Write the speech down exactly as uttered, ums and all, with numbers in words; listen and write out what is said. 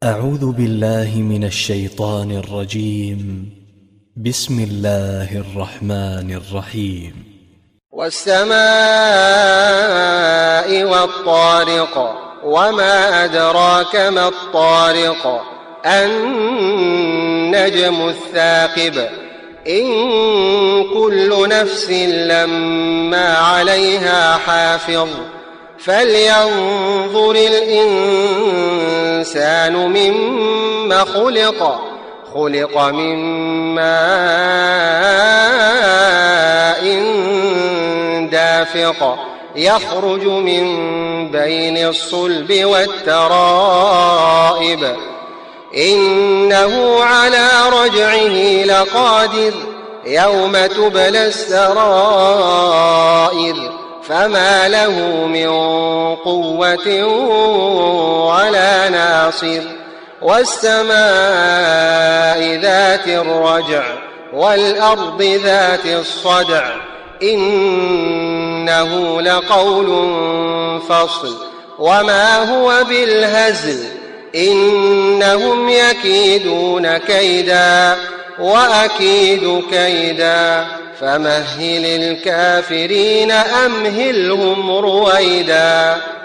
أعوذ بالله من الشيطان الرجيم. بسم الله الرحمن الرحيم. والسماء والطارق وما أدراك ما الطارق النجم الثاقب إن كل نفس لما عليها حافظ فلينظر الإنسان مما خلق خلق من ماء دافق يخرج من بين الصلب والترائب إنه على رجعه لقادر يوم تبلى السرائر فما له من قوة ولا ناصر والسماء ذات الرجع والأرض ذات الصدع إنه لقول فصل وما هو بالهزل إنهم يكيدون كيدا وأكيد كيدا فمهل الكافرين أمهلهم رويدا.